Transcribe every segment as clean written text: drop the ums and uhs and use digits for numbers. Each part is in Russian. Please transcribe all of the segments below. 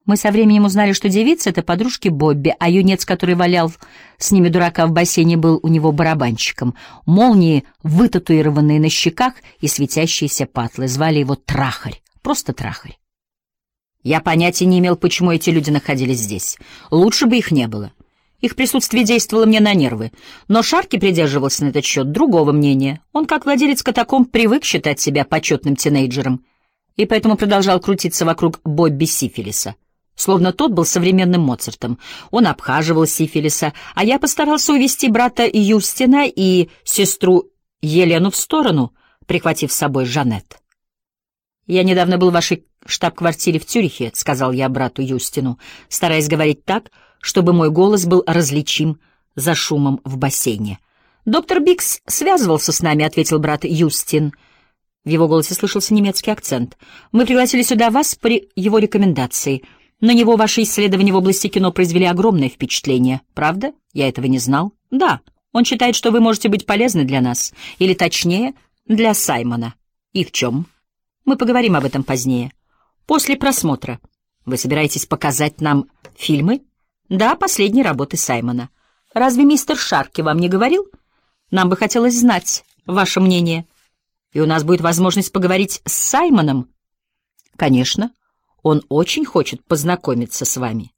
Мы со временем узнали, что девица — это подружки Бобби, а юнец, который валял с ними дурака в бассейне, был у него барабанщиком. Молнии, вытатуированные на щеках, и светящиеся патлы. Звали его Трахарь. Просто Трахарь. Я понятия не имел, почему эти люди находились здесь. Лучше бы их не было. Их присутствие действовало мне на нервы. Но Шарки придерживался на этот счет другого мнения. Он, как владелец катакомб, привык считать себя почетным тинейджером, и поэтому продолжал крутиться вокруг Бобби Сифилиса. Словно тот был современным Моцартом. Он обхаживал Сифилиса, а я постарался увести брата Юстина и сестру Елену в сторону, прихватив с собой Жанет. «Я недавно был в вашей штаб-квартире в Цюрихе», — сказал я брату Юстину, стараясь говорить так, чтобы мой голос был различим за шумом в бассейне. «Доктор Бикс связывался с нами», — ответил брат Юстин. В его голосе слышался немецкий акцент. «Мы пригласили сюда вас по его рекомендации. На него ваши исследования в области кино произвели огромное впечатление. Правда? Я этого не знал. Да, он считает, что вы можете быть полезны для нас. Или, точнее, для Саймона. И в чем? Мы поговорим об этом позднее. После просмотра. Вы собираетесь показать нам фильмы? Да, последние работы Саймона. Разве мистер Шарки вам не говорил? Нам бы хотелось знать ваше мнение. И у нас будет возможность поговорить с Саймоном. Конечно. Он очень хочет познакомиться с вами.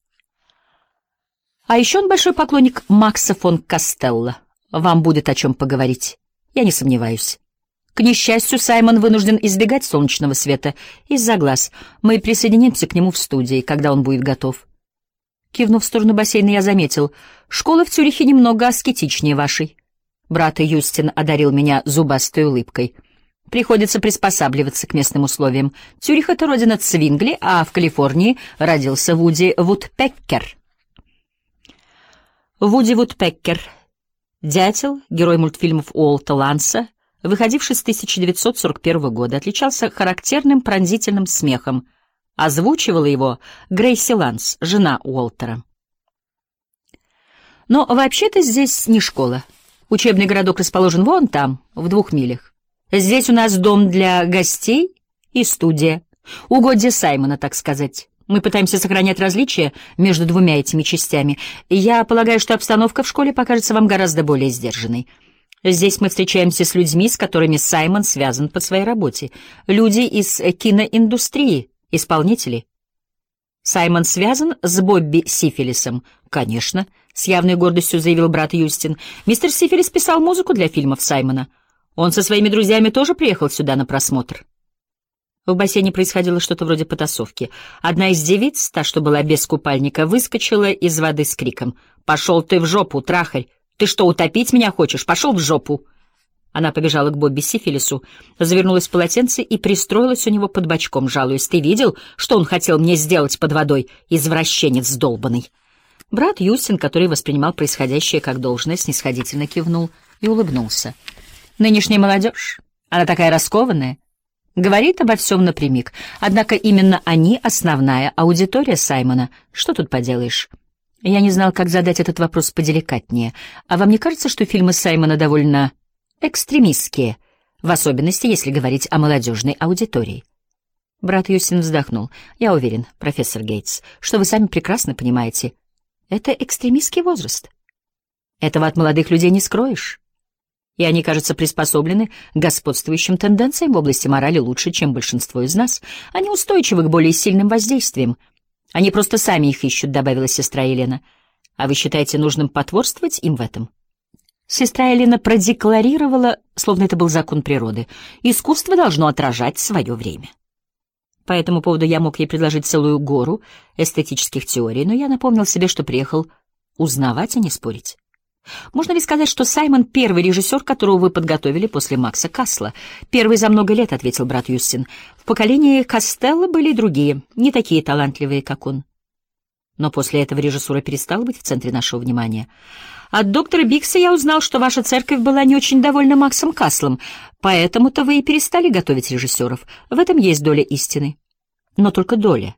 А еще он большой поклонник Макса фон Костелло. Вам будет о чем поговорить, я не сомневаюсь. К несчастью, Саймон вынужден избегать солнечного света из-за глаз. Мы присоединимся к нему в студии, когда он будет готов. Кивнув в сторону бассейна, я заметил, школа в Цюрихе немного аскетичнее вашей. Брат Юстин одарил меня зубастой улыбкой. Приходится приспосабливаться к местным условиям. Цюрих — это родина Цвингли, а в Калифорнии родился Вуди Вудпеккер. Вуди Вудпеккер — дятел, герой мультфильмов Уолта Ланса, выходивший с 1941 года, отличался характерным пронзительным смехом. Озвучивала его Грейси Ланс, жена Уолтера. Но вообще-то здесь не школа. Учебный городок расположен вон там, в 2 милях. Здесь у нас дом для гостей и студия. Угодья Саймона, так сказать. Мы пытаемся сохранять различия между двумя этими частями. Я полагаю, что обстановка в школе покажется вам гораздо более сдержанной. Здесь мы встречаемся с людьми, с которыми Саймон связан по своей работе. Люди из киноиндустрии, исполнители. Саймон связан с Бобби Сифилисом? Конечно, с явной гордостью заявил брат Юстин. Мистер Сифилис писал музыку для фильмов Саймона. Он со своими друзьями тоже приехал сюда на просмотр. В бассейне происходило что-то вроде потасовки. Одна из девиц, та, что была без купальника, выскочила из воды с криком: «Пошел ты в жопу, Трахарь! Ты что, утопить меня хочешь? Пошел в жопу!» Она побежала к Бобби Сифилису, завернулась в полотенце и пристроилась у него под бочком, жалуясь: «Ты видел, что он хотел мне сделать под водой, извращенец долбанный?» Брат Юстин, который воспринимал происходящее как должное, снисходительно кивнул и улыбнулся. Нынешняя молодежь, она такая раскованная, говорит обо всем напрямик. Однако именно они — основная аудитория Саймона. Что тут поделаешь? Я не знал, как задать этот вопрос поделикатнее. А вам не кажется, что фильмы Саймона довольно экстремистские, в особенности, если говорить о молодежной аудитории? Брат Юстин вздохнул. Я уверен, профессор Гейтс, что вы сами прекрасно понимаете. Это экстремистский возраст. Этого от молодых людей не скроешь. И они, кажется, приспособлены к господствующим тенденциям в области морали лучше, чем большинство из нас. Они устойчивы к более сильным воздействиям. Они просто сами их ищут, — добавила сестра Елена. А вы считаете нужным потворствовать им в этом? Сестра Елена продекларировала, словно это был закон природы: искусство должно отражать свое время. По этому поводу я мог ей предложить целую гору эстетических теорий, но я напомнил себе, что приехал узнавать, а не спорить. Можно ли сказать, что Саймон — первый режиссер, которого вы подготовили после Макса Касла? Первый за много лет, — ответил брат Юстин. В поколении Костелло были и другие, не такие талантливые, как он. Но после этого режиссура перестала быть в центре нашего внимания. От доктора Бикса я узнал, что ваша церковь была не очень довольна Максом Каслом, поэтому-то вы и перестали готовить режиссеров. В этом есть доля истины. Но только доля.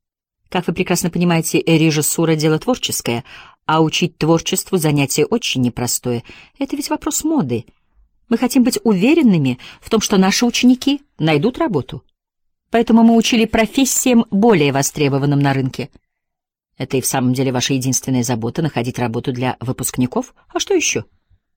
Как вы прекрасно понимаете, режиссура — дело творческое, а учить творчеству — занятие очень непростое. Это ведь вопрос моды. Мы хотим быть уверенными в том, что наши ученики найдут работу. Поэтому мы учили профессиям, более востребованным на рынке. Это и в самом деле ваша единственная забота — находить работу для выпускников? А что еще?